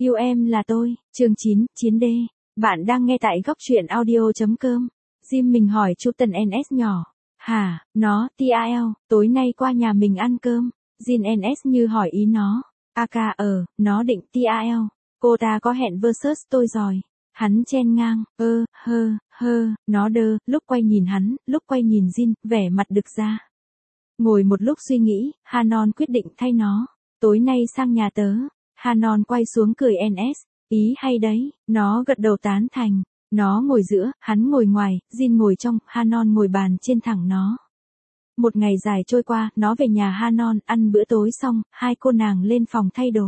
Yêu em là tôi, chương 9, Chiến đê. Bạn đang nghe tại góc truyện audio.com. Jim mình hỏi chú Tần NS nhỏ. Hả, nó, TIL, tối nay qua nhà mình ăn cơm. Jin NS như hỏi ý nó. Aka nó định TIL. Cô ta có hẹn versus tôi rồi. Hắn chen ngang, nó đơ, lúc quay nhìn hắn, lúc quay nhìn Jin, vẻ mặt đực ra. Ngồi một lúc suy nghĩ, Hanon quyết định thay nó. Tối nay sang nhà tớ. Hanon quay xuống cười NS. Ý hay đấy, nó gật đầu tán thành. Nó ngồi giữa, hắn ngồi ngoài, Jin ngồi trong, Hanon ngồi bàn trên thẳng nó. Một ngày dài trôi qua, nó về nhà Hanon, ăn bữa tối xong, hai cô nàng lên phòng thay đồ.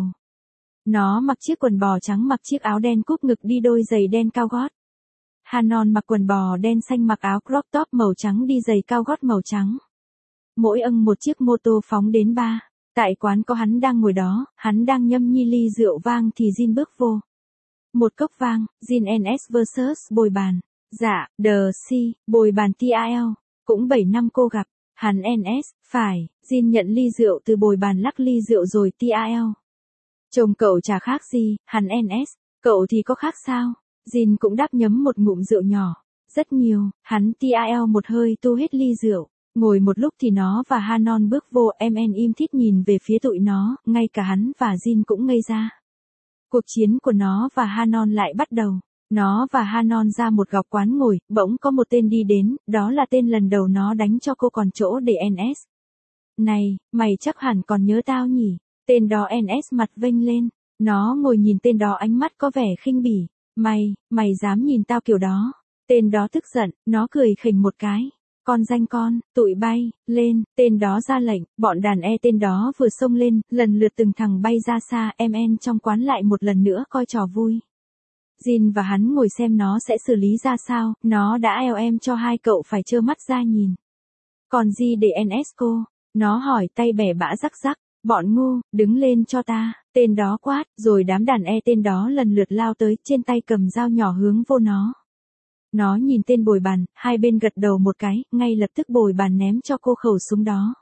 Nó mặc chiếc quần bò trắng mặc chiếc áo đen cúp ngực đi đôi giày đen cao gót. Hanon mặc quần bò đen xanh mặc áo crop top màu trắng đi giày cao gót màu trắng. Mỗi một chiếc mô tô phóng đến ba. Tại quán có hắn đang ngồi đó, hắn đang nhâm nhi ly rượu vang thì Jin bước vô. Một cốc vang, Jin NS vs bồi bàn. Dạ, bồi bàn TIL. Cũng 7 năm cô gặp. Hắn NS, phải, Jin nhận ly rượu từ bồi bàn lắc ly rượu rồi TIL. Chồng cậu chả khác gì, hắn NS, cậu thì có khác sao? Jin cũng đáp nhấm một ngụm rượu nhỏ. Rất nhiều, hắn TIL một hơi tu hết ly rượu. Ngồi một lúc thì nó và Hanon bước vô, MN im thít nhìn về phía tụi nó, ngay cả hắn và Jin cũng ngây ra. Cuộc chiến của nó và Hanon lại bắt đầu. Nó và Hanon ra một góc quán ngồi, bỗng có một tên đi đến, đó là tên lần đầu nó đánh cho cô còn chỗ để NS. Này, mày chắc hẳn còn nhớ tao nhỉ? Tên đó NS mặt vênh lên. Nó ngồi nhìn tên đó ánh mắt có vẻ khinh bỉ. Mày dám nhìn tao kiểu đó? Tên đó tức giận, nó cười khỉnh một cái. Con danh con, tụi bay, lên, tên đó ra lệnh, bọn đàn tên đó vừa xông lên, lần lượt từng thằng bay ra xa, MN trong quán lại một lần nữa coi trò vui. Jin và hắn ngồi xem nó sẽ xử lý ra sao, nó đã em cho hai cậu phải trơ mắt ra nhìn. Còn gì để NS cô? Nó hỏi tay bẻ bã rắc rắc, bọn ngu, đứng lên cho ta, tên đó quát, rồi đám đàn tên đó lần lượt lao tới, trên tay cầm dao nhỏ hướng vô nó. Nó nhìn tên bồi bàn, hai bên gật đầu một cái, ngay lập tức bồi bàn ném cho cô khẩu súng đó.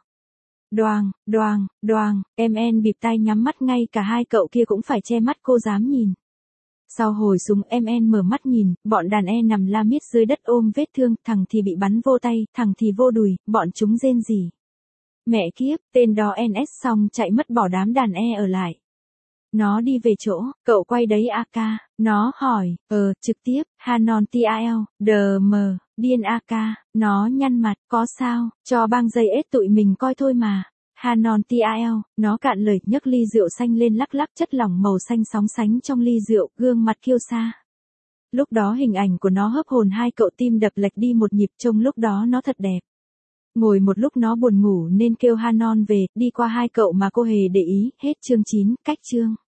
Đoàng, MN bịt tai nhắm mắt ngay cả hai cậu kia cũng phải che mắt cô dám nhìn. Sau hồi súng MN mở mắt nhìn, bọn đàn nằm la miết dưới đất ôm vết thương, thằng thì bị bắn vô tay, thằng thì vô đùi, bọn chúng rên rỉ. Mẹ kiếp, tên đó NS xong chạy mất bỏ đám đàn ở lại. Nó đi về chỗ, cậu quay đấy AK, nó hỏi, trực tiếp, Hanon TIL, điên AK, nó nhăn mặt, có sao, cho băng dây ết tụi mình coi thôi mà. Hanon TIL, nó cạn lời nhấc ly rượu xanh lên lắc lắc chất lỏng màu xanh sóng sánh trong ly rượu, gương mặt kiêu sa. Lúc đó hình ảnh của nó hớp hồn hai cậu tim đập lệch đi một nhịp trông lúc đó nó thật đẹp. Ngồi một lúc nó buồn ngủ nên kêu Hanon về, đi qua hai cậu mà cô hề để ý, hết chương 9, cách chương.